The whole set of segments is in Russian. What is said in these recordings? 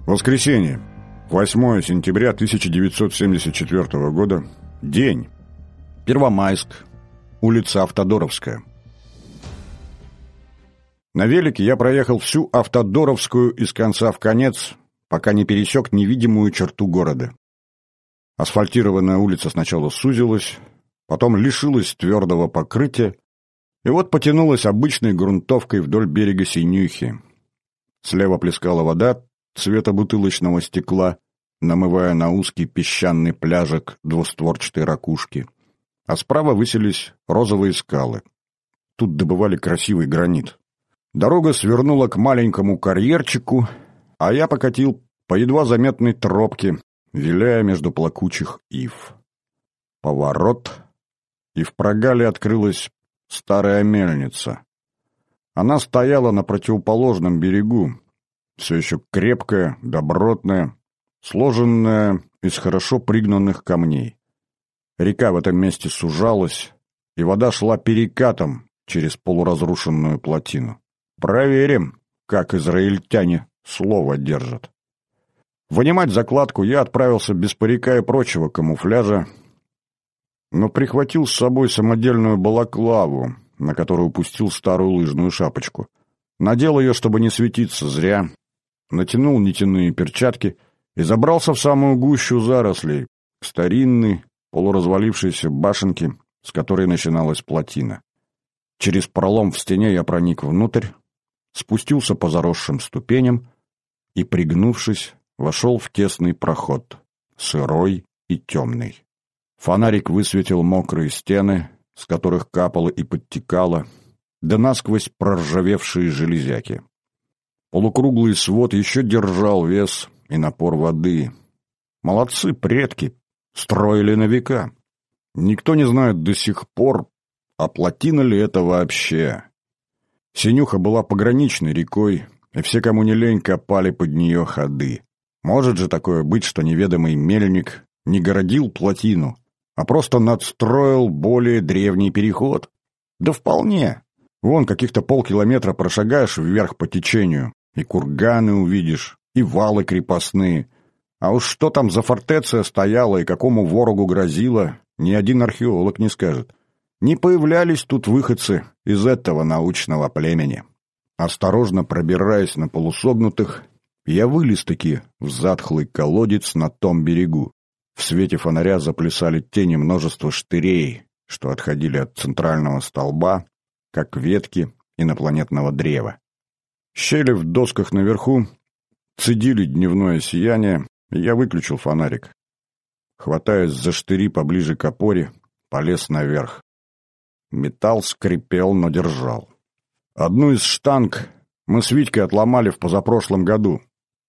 Воскресенье. 8 сентября 1974 года. День. Первомайск. Улица Автодоровская. На велике я проехал всю Автодоровскую из конца в конец, пока не пересек невидимую черту города. Асфальтированная улица сначала сузилась, потом лишилась твердого покрытия, и вот потянулась обычной грунтовкой вдоль берега Синюхи. Слева плескала вода цвета бутылочного стекла, намывая на узкий песчаный пляжик двустворчатой ракушки. А справа высились розовые скалы. Тут добывали красивый гранит. Дорога свернула к маленькому карьерчику, а я покатил по едва заметной тропке, виляя между плакучих ив. Поворот, и в прогале открылась старая мельница. Она стояла на противоположном берегу, все еще крепкая, добротная, сложенная из хорошо пригнанных камней. Река в этом месте сужалась, и вода шла перекатом через полуразрушенную плотину. Проверим, как израильтяне слово держат. Вынимать закладку я отправился без парика и прочего камуфляжа, но прихватил с собой самодельную балаклаву, на которую пустил старую лыжную шапочку. Надел ее, чтобы не светиться зря, натянул нитяные перчатки и забрался в самую гущу зарослей, к старинной, полуразвалившейся башенке, с которой начиналась плотина. Через пролом в стене я проник внутрь, спустился по заросшим ступеням и, пригнувшись, вошел в тесный проход, сырой и темный. Фонарик высветил мокрые стены, с которых капало и подтекало, да насквозь проржавевшие железяки. Полукруглый свод еще держал вес и напор воды. Молодцы предки, строили на века. Никто не знает до сих пор, а плотина ли это вообще. Синюха была пограничной рекой, и все, кому не лень, копали под нее ходы. Может же такое быть, что неведомый мельник не городил плотину, а просто надстроил более древний переход? Да вполне. Вон каких-то полкилометра прошагаешь вверх по течению, и курганы увидишь, и валы крепостные. А уж что там за фортеция стояла и какому ворогу грозила, ни один археолог не скажет. Не появлялись тут выходцы из этого научного племени. Осторожно пробираясь на полусогнутых, я вылез-таки в затхлый колодец на том берегу. В свете фонаря заплясали тени множества штырей, что отходили от центрального столба, как ветки инопланетного древа. Щели в досках наверху цедили дневное сияние, и я выключил фонарик. Хватаясь за штыри поближе к опоре, полез наверх. Металл скрипел, но держал. Одну из штанг мы с Витькой отломали в позапрошлом году.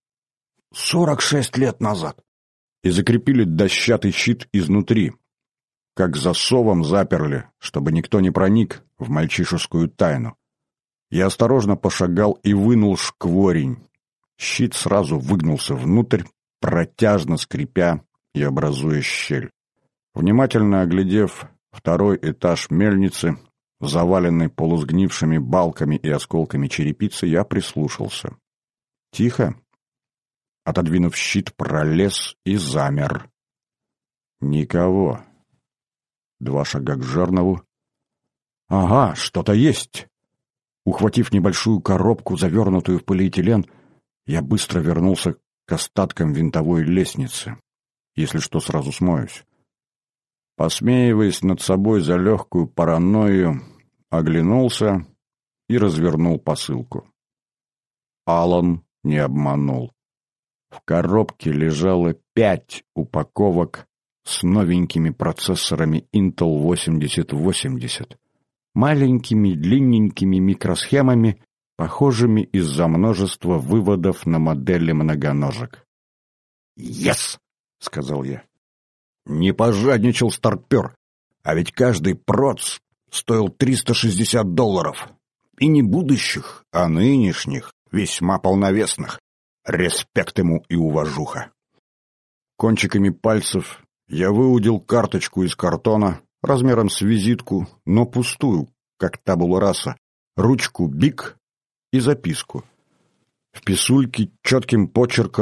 46 лет назад. И закрепили дощатый щит изнутри. Как засовом заперли, чтобы никто не проник в мальчишескую тайну. Я осторожно пошагал и вынул шкворень. Щит сразу выгнулся внутрь, протяжно скрипя и образуя щель. Внимательно оглядев второй этаж мельницы, заваленный полусгнившими балками и осколками черепицы, я прислушался. Тихо. Отодвинув щит, пролез и замер. Никого. 2 шага к жернову. Ага, что-то есть. Ухватив небольшую коробку, завернутую в полиэтилен, я быстро вернулся к остаткам винтовой лестницы. Если что, сразу смоюсь. Посмеиваясь над собой за легкую паранойю, оглянулся и развернул посылку. Алан не обманул. В коробке лежало 5 упаковок с новенькими процессорами Intel 8080, маленькими длинненькими микросхемами, похожими из-за множества выводов на модели многоножек. «Ес!» — сказал я. Не пожадничал старпер, а ведь каждый проц стоил $360. И не будущих, а нынешних, весьма полновесных. Респект ему и уважуха. Кончиками пальцев я выудил карточку из картона, размером с визитку, но пустую, как табула раса, ручку БИК и записку. В писульке четким почерком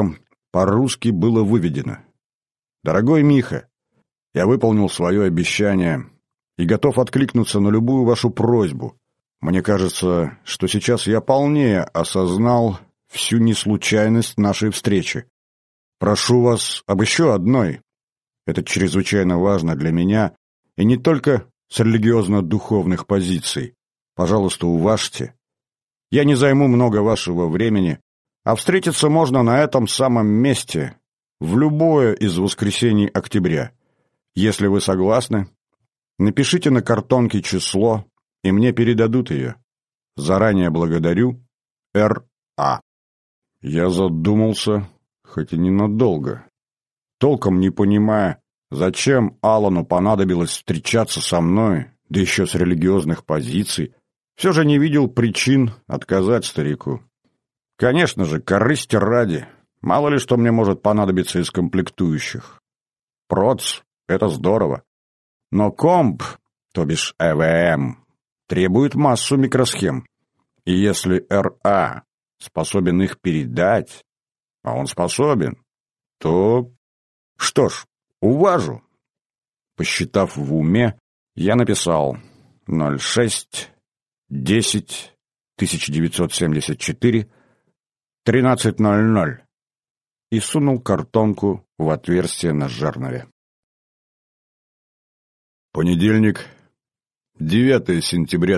по-русски было выведено: «Дорогой Миха, я выполнил свое обещание и готов откликнуться на любую вашу просьбу. Мне кажется, что сейчас я полнее осознал всю неслучайность нашей встречи. Прошу вас об еще одной. Это чрезвычайно важно для меня, и не только с религиозно-духовных позиций. Пожалуйста, уважьте. Я не займу много вашего времени, а встретиться можно на этом самом месте в любое из воскресений октября. Если вы согласны, напишите на картонке число, и мне передадут ее. Заранее благодарю. Р.А.» Я задумался, хоть и ненадолго, толком не понимая, зачем Алану понадобилось встречаться со мной, да еще с религиозных позиций. Все же не видел причин отказать старику. Конечно же, корысти ради. Мало ли что мне может понадобиться из комплектующих. Проц — это здорово. Но комп, то бишь ЭВМ, требует массу микросхем. И если РА способен их передать, а он способен, то... Что ж, уважу. Посчитав в уме, я написал 06-10-1974, 13:00 и сунул картонку в отверстие на жернове. Понедельник, 9 сентября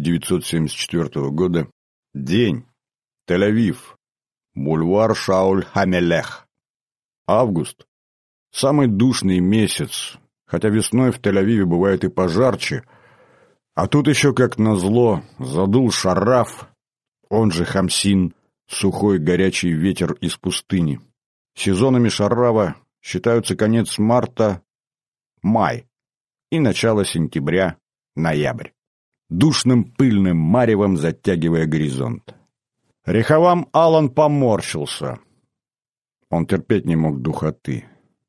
1974 года. День. Тель-Авив. Бульвар Шауль-Хамелех. Август. Самый душный месяц, хотя весной в Тель-Авиве бывает и пожарче, а тут еще, как назло, задул шараф, он же хамсин, сухой горячий ветер из пустыни. Сезонами шарава считаются конец марта, май и начало сентября, ноябрь, душным пыльным маревом затягивая горизонт. Рехавам Алан поморщился. Он терпеть не мог духоты.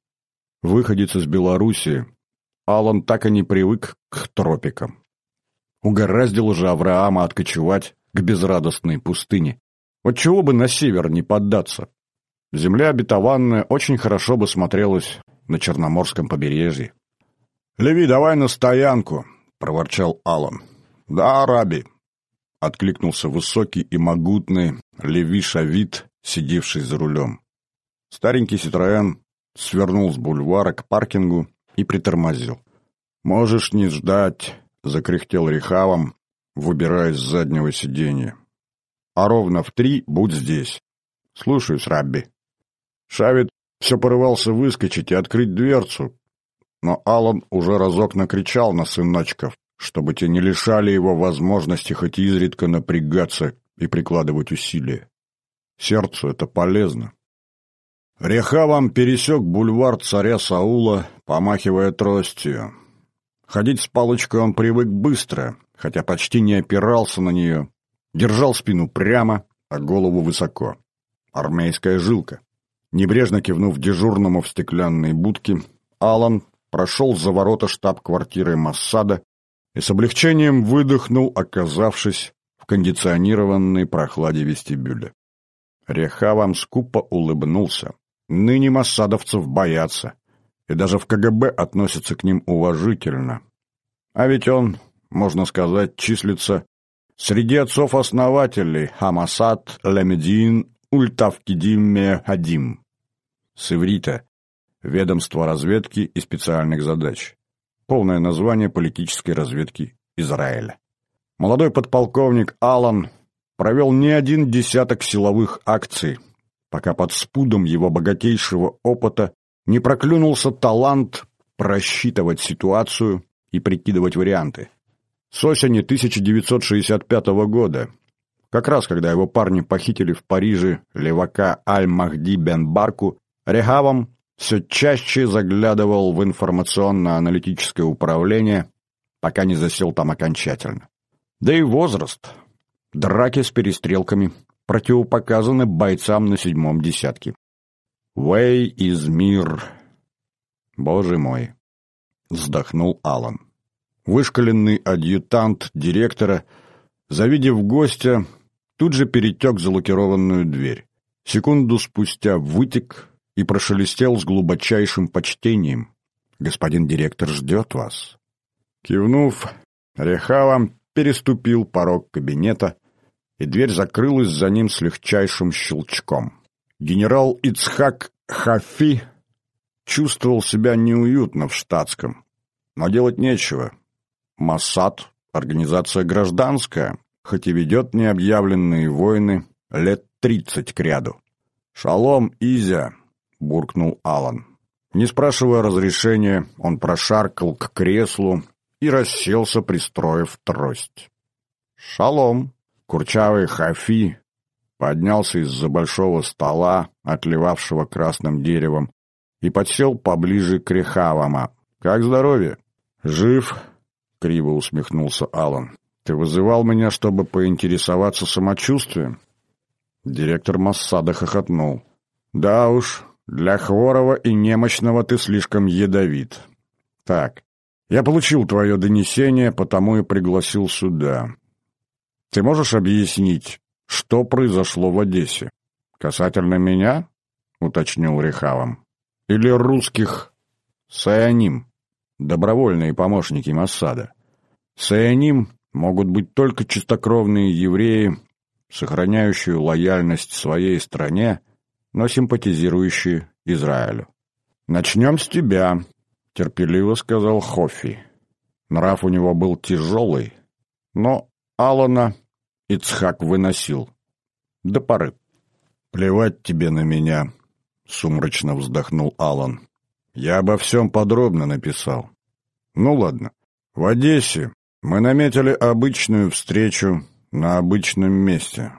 Выходец из Белоруссии, Алан так и не привык к тропикам. Угораздило же Авраама откочевать к безрадостной пустыне. Вот чего бы на север не поддаться? Земля обетованная очень хорошо бы смотрелась на Черноморском побережье. «Леви, давай на стоянку!» — проворчал Алан. «Да, Раби!» — откликнулся высокий и могутный Леви Шавит, сидевший за рулем. Старенький Ситроэн свернул с бульвара к паркингу и притормозил. «Можешь не ждать!» — закряхтел Рехавом, выбираясь с заднего сиденья. «А ровно в 3 будь здесь. Слушаюсь, Рабби». Шавит все порывался выскочить и открыть дверцу, но Алан уже разок накричал на сыночков, чтобы те не лишали его возможности хоть изредка напрягаться и прикладывать усилия. Сердцу это полезно. Рехавам пересек бульвар царя Саула, помахивая тростью. Ходить с палочкой он привык быстро, хотя почти не опирался на нее. Держал спину прямо, а голову высоко. Армейская жилка. Небрежно кивнув дежурному в стеклянной будке, Алан прошел за ворота штаб-квартиры Моссада и с облегчением выдохнул, оказавшись в кондиционированной прохладе вестибюля. Рехавам скупо улыбнулся. Ныне моссадовцев боятся, и даже в КГБ относятся к ним уважительно. А ведь он, можно сказать, числится среди отцов-основателей Хамасад Лемедин Ультавкидим Мехадим. С иврита «Ведомство разведки и специальных задач». Полное название политической разведки Израиля. Молодой подполковник Алан провел не один десяток силовых акций, пока под спудом его богатейшего опыта не проклюнулся талант просчитывать ситуацию и прикидывать варианты. С осени 1965 года, как раз когда его парни похитили в Париже левака Аль-Махди бен Барку, Рехавам все чаще заглядывал в информационно-аналитическое управление, пока не засел там окончательно. Да и возраст. Драки с перестрелками противопоказаны бойцам на 7-м десятке. «Вэй из мир!» «Боже мой!» — вздохнул Алан. Вышкаленный адъютант директора, завидев гостя, тут же перетек за лакированную дверь. Секунду спустя вытек и прошелестел с глубочайшим почтением. «Господин директор ждет вас». Кивнув, Рехава переступил порог кабинета, и дверь закрылась за ним с легчайшим щелчком. Генерал Ицхак Хафи чувствовал себя неуютно в штатском, но делать нечего. Моссад — организация гражданская, хоть и ведет необъявленные войны лет 30 кряду. «Шалом, Изя!» — буркнул Алан. Не спрашивая разрешения, он прошаркал к креслу и расселся, пристроив трость. «Шалом!» — курчавый Хафи поднялся из-за большого стола, отливавшего красным деревом, и подсел поближе к Рехавама. «Как здоровье?» «Жив?» — криво усмехнулся Алан. «Ты вызывал меня, чтобы поинтересоваться самочувствием?» Директор Моссада хохотнул. «Да уж, для хворого и немощного ты слишком ядовит. Так, я получил твое донесение, потому и пригласил сюда. Ты можешь объяснить, что произошло в Одессе? Касательно меня?» — уточнил Рехавам. «Или русских саяним, добровольные помощники Моссада? Саяним могут быть только чистокровные евреи, сохраняющие лояльность своей стране, но симпатизирующие Израилю. «Начнем с тебя», — терпеливо сказал Хофи. Нрав у него был тяжелый, но Алана Ицхак выносил. До поры. «Плевать тебе на меня», — сумрачно вздохнул Алан. «Я обо всем подробно написал. Ну ладно. В Одессе мы наметили обычную встречу на обычном месте.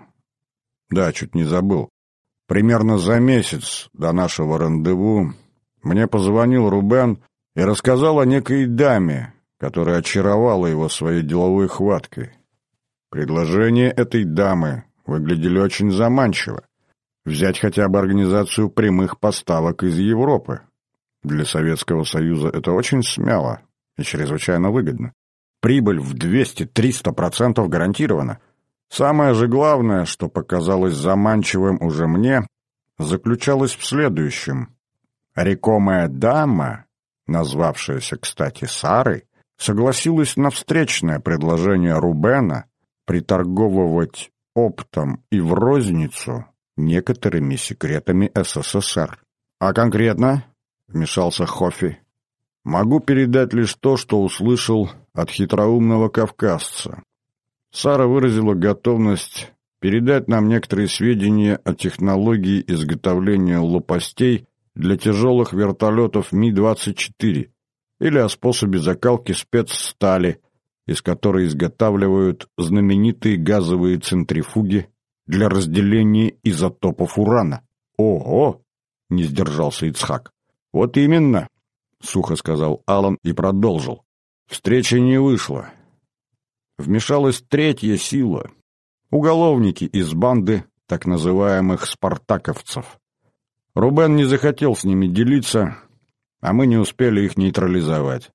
Да, чуть не забыл. Примерно за месяц до нашего рандеву мне позвонил Рубен и рассказал о некой даме, которая очаровала его своей деловой хваткой. Предложения этой дамы выглядели очень заманчиво. Взять хотя бы организацию прямых поставок из Европы. Для Советского Союза это очень смело и чрезвычайно выгодно. Прибыль в 200-300% гарантирована. Самое же главное, что показалось заманчивым уже мне, заключалось в следующем. Рекомая дама, назвавшаяся, кстати, Сарой, согласилась на встречное предложение Рубена приторговывать оптом и в розницу некоторыми секретами СССР. «А конкретно?» — вмешался Хофи. «Могу передать лишь то, что услышал от хитроумного кавказца. Сара выразила готовность передать нам некоторые сведения о технологии изготовления лопастей для тяжелых вертолетов Ми-24 или о способе закалки спецстали, из которой изготавливают знаменитые газовые центрифуги для разделения изотопов урана». «Ого!» — не сдержался Ицхак. «Вот именно!» — сухо сказал Алан и продолжил. «Встреча не вышла. Вмешалась третья сила — уголовники из банды так называемых спартаковцев. Рубен не захотел с ними делиться, а мы не успели их нейтрализовать.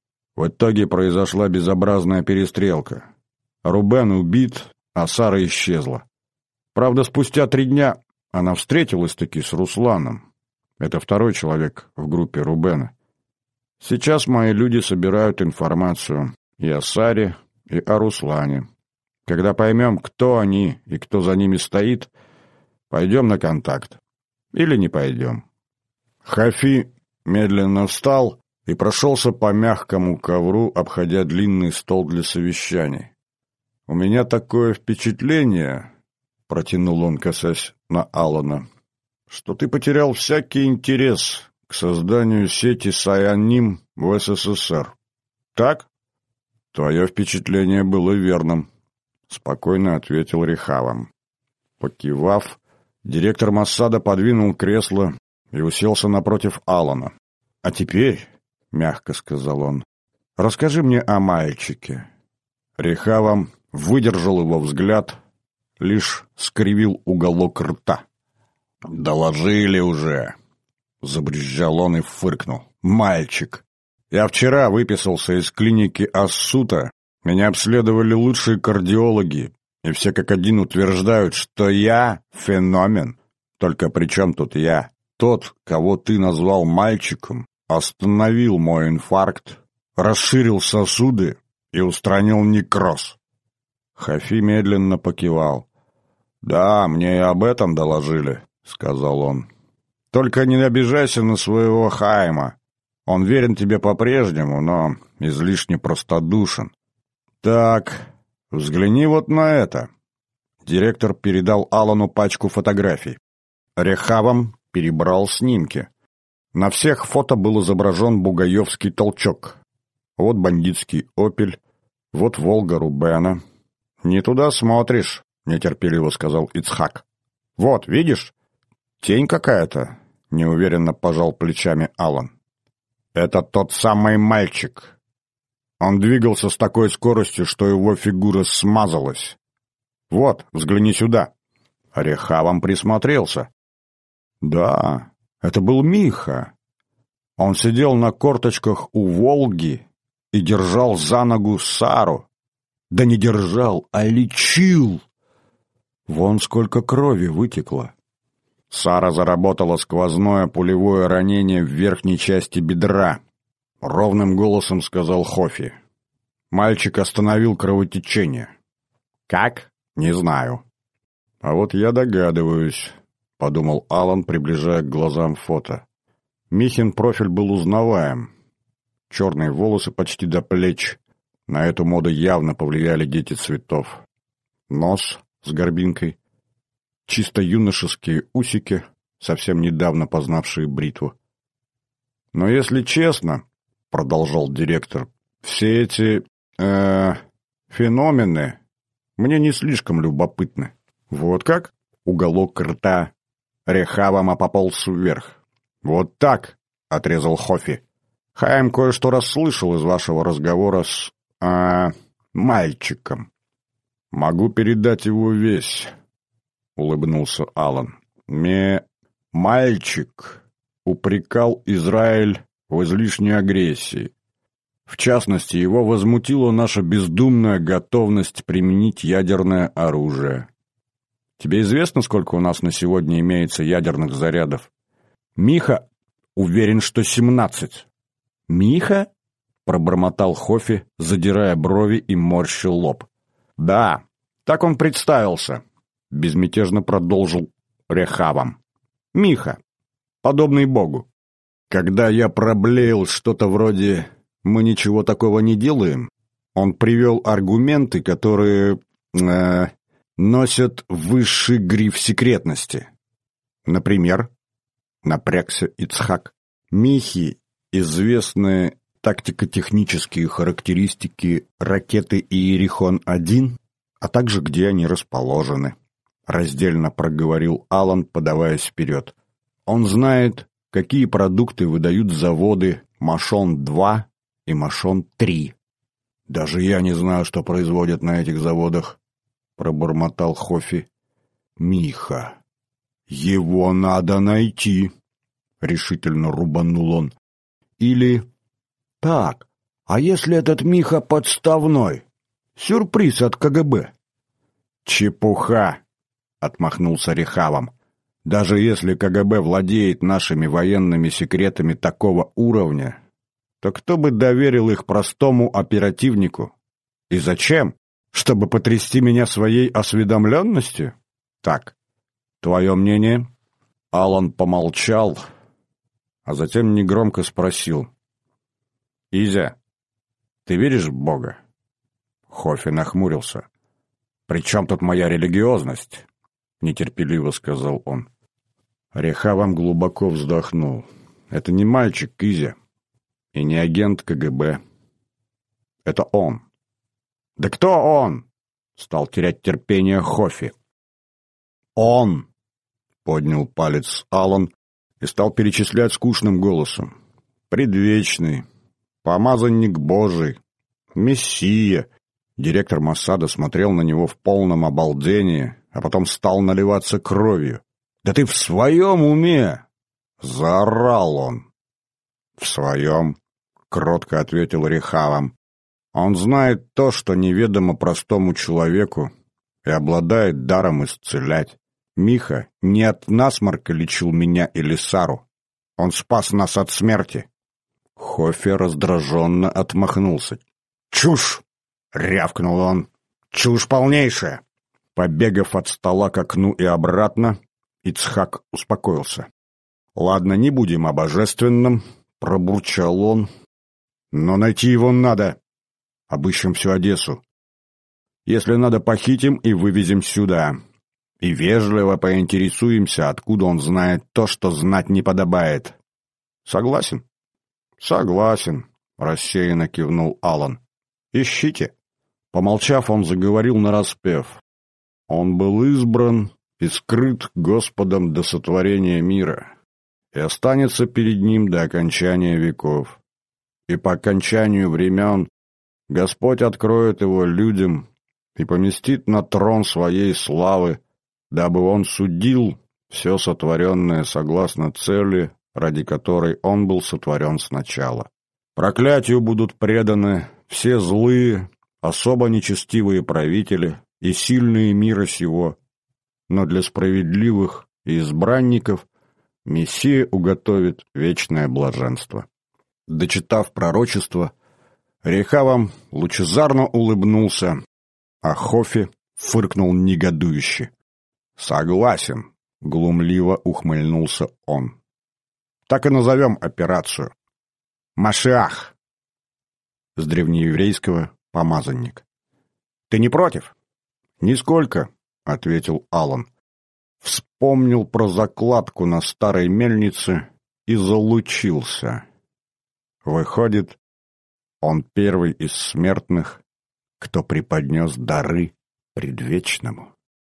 В итоге произошла безобразная перестрелка. Рубен убит, а Сара исчезла. Правда, спустя 3 дня она встретилась-таки с Русланом. Это второй человек в группе Рубена. Сейчас мои люди собирают информацию и о Саре, и о Руслане. Когда поймем, кто они и кто за ними стоит, пойдем на контакт. Или не пойдем». Хафи медленно встал и прошелся по мягкому ковру, обходя длинный стол для совещаний. «У меня такое впечатление», — протянул он, касаясь на Алана, «что ты потерял всякий интерес к созданию сети Саяним в СССР. Так?» «Твое впечатление было верным», — спокойно ответил Рехавам. Покивав, директор Моссада подвинул кресло и уселся напротив Алана. «А теперь, — мягко сказал он, — расскажи мне о мальчике». Рехавам выдержал его взгляд, лишь скривил уголок рта. «Доложили уже», — забрезжал он и фыркнул. «Мальчик. Я вчера выписался из клиники Ассута, меня обследовали лучшие кардиологи, и все как один утверждают, что я феномен. Только при чем тут я? тот, кого ты назвал мальчиком, остановил мой инфаркт, расширил сосуды и устранил некроз. Хафи медленно покивал. «Да, мне и об этом доложили», — сказал он. «Только не обижайся на своего Хайма. Он верен тебе по-прежнему, но излишне простодушен. Так, взгляни вот на это». Директор передал Алану пачку фотографий. Рехавам перебрал снимки. На всех фото был изображен бугаевский толчок. Вот бандитский «Опель», вот «Волга» Рубена. «Не туда смотришь», — нетерпеливо сказал Ицхак. «Вот, видишь? Тень какая-то», — неуверенно пожал плечами Алан. «Это тот самый мальчик. Он двигался с такой скоростью, что его фигура смазалась. Вот, взгляни сюда». Рехавам присмотрелся. Да, это был Миха. Он сидел на корточках у «Волги» и держал за ногу Сару. Да не держал, а лечил. Вон сколько крови вытекло. Сара заработала сквозное пулевое ранение в верхней части бедра. Ровным голосом сказал Хофи. Мальчик остановил кровотечение. Как? Не знаю. А вот я догадываюсь, подумал Алан, приближая к глазам фото. Михин профиль был узнаваем. Черные волосы почти до плеч. На эту моду явно повлияли дети цветов. Нос с горбинкой. Чисто юношеские усики, совсем недавно познавшие бритву. Но если честно, продолжал директор, все эти феномены мне не слишком любопытны. Вот как? Уголок рта Рехавама пополз вверх. Вот так, отрезал Хофи. Хайм кое-что расслышал из вашего разговора с мальчиком. Могу передать его весь, улыбнулся Алан. Мальчик упрекал Израиль в излишней агрессии. В частности, его возмутила наша бездумная готовность применить ядерное оружие. Тебе известно, сколько у нас на сегодня имеется ядерных зарядов? Миха уверен, что 17. Миха? Пробормотал Хофи, задирая брови и морща лоб. Да, так он представился, безмятежно продолжил Рехавам. Миха, подобный Богу. Когда я проблеял что-то вроде «мы ничего такого не делаем», он привел аргументы, которые носят высший гриф секретности. Например, напрягся Ицхак, Михи известны тактико-технические характеристики ракеты Иерихон-1, а также где они расположены, раздельно проговорил Алан, подаваясь вперед. Он знает, какие продукты выдают заводы Машон-2 и Машон-3. Даже я не знаю, что производят на этих заводах, пробормотал Хофи. Миха, его надо найти, решительно рубанул он. Или так, а если этот Миха подставной? Сюрприз от КГБ. Чепуха, отмахнулся Рехавам. Даже если КГБ владеет нашими военными секретами такого уровня, то кто бы доверил их простому оперативнику? И зачем? Чтобы потрясти меня своей осведомленностью? Так, твое мнение? Алан помолчал, а затем негромко спросил. Изя, ты веришь в Бога? Хофи нахмурился. «При чем тут моя религиозность?» — нетерпеливо сказал он. Рехавам глубоко вздохнул. «Это не мальчик, Изя, и не агент КГБ. Это он». «Да кто он?» — стал терять терпение Хофи. «Он!» — поднял палец Алан и стал перечислять скучным голосом. «Предвечный, помазанник Божий, Мессия». Директор Моссада смотрел на него в полном обалдении, а потом стал наливаться кровью. «Да ты в своем уме?» — заорал он. «В своем», — кротко ответил Рехавам. «Он знает то, что неведомо простому человеку, и обладает даром исцелять. Миха не от насморка лечил меня или Сару. Он спас нас от смерти. Хофе раздраженно отмахнулся. «Чушь!» — рявкнул он. «Чушь полнейшая!» Побегав от стола к окну и обратно, Ицхак успокоился. «Ладно, не будем о божественном», — пробурчал он. «Но найти его надо. Обыщем всю Одессу. Если надо, похитим и вывезем сюда. И вежливо поинтересуемся, откуда он знает то, что знать не подобает. Согласен?» «Согласен», — рассеянно кивнул Алан. «Ищите». Помолчав, он заговорил нараспев. «Он был избран и скрыт Господом до сотворения мира, и останется перед ним до окончания веков. И по окончанию времен Господь откроет его людям и поместит на трон своей славы, дабы он судил все сотворенное согласно цели, ради которой он был сотворен сначала. Проклятию будут преданы все злые, особо нечестивые правители и сильные мира сего, но для справедливых и избранников Мессия уготовит вечное блаженство». Дочитав пророчество, Рехавам лучезарно улыбнулся, а Хофе фыркнул негодующе. «Согласен», — глумливо ухмыльнулся он. «Так и назовем операцию. Машиах». С древнееврейского «помазанник». «Ты не против?» «Нисколько», — ответил Алан. Вспомнил про закладку на старой мельнице и залучился. Выходит, он первый из смертных, кто преподнес дары предвечному.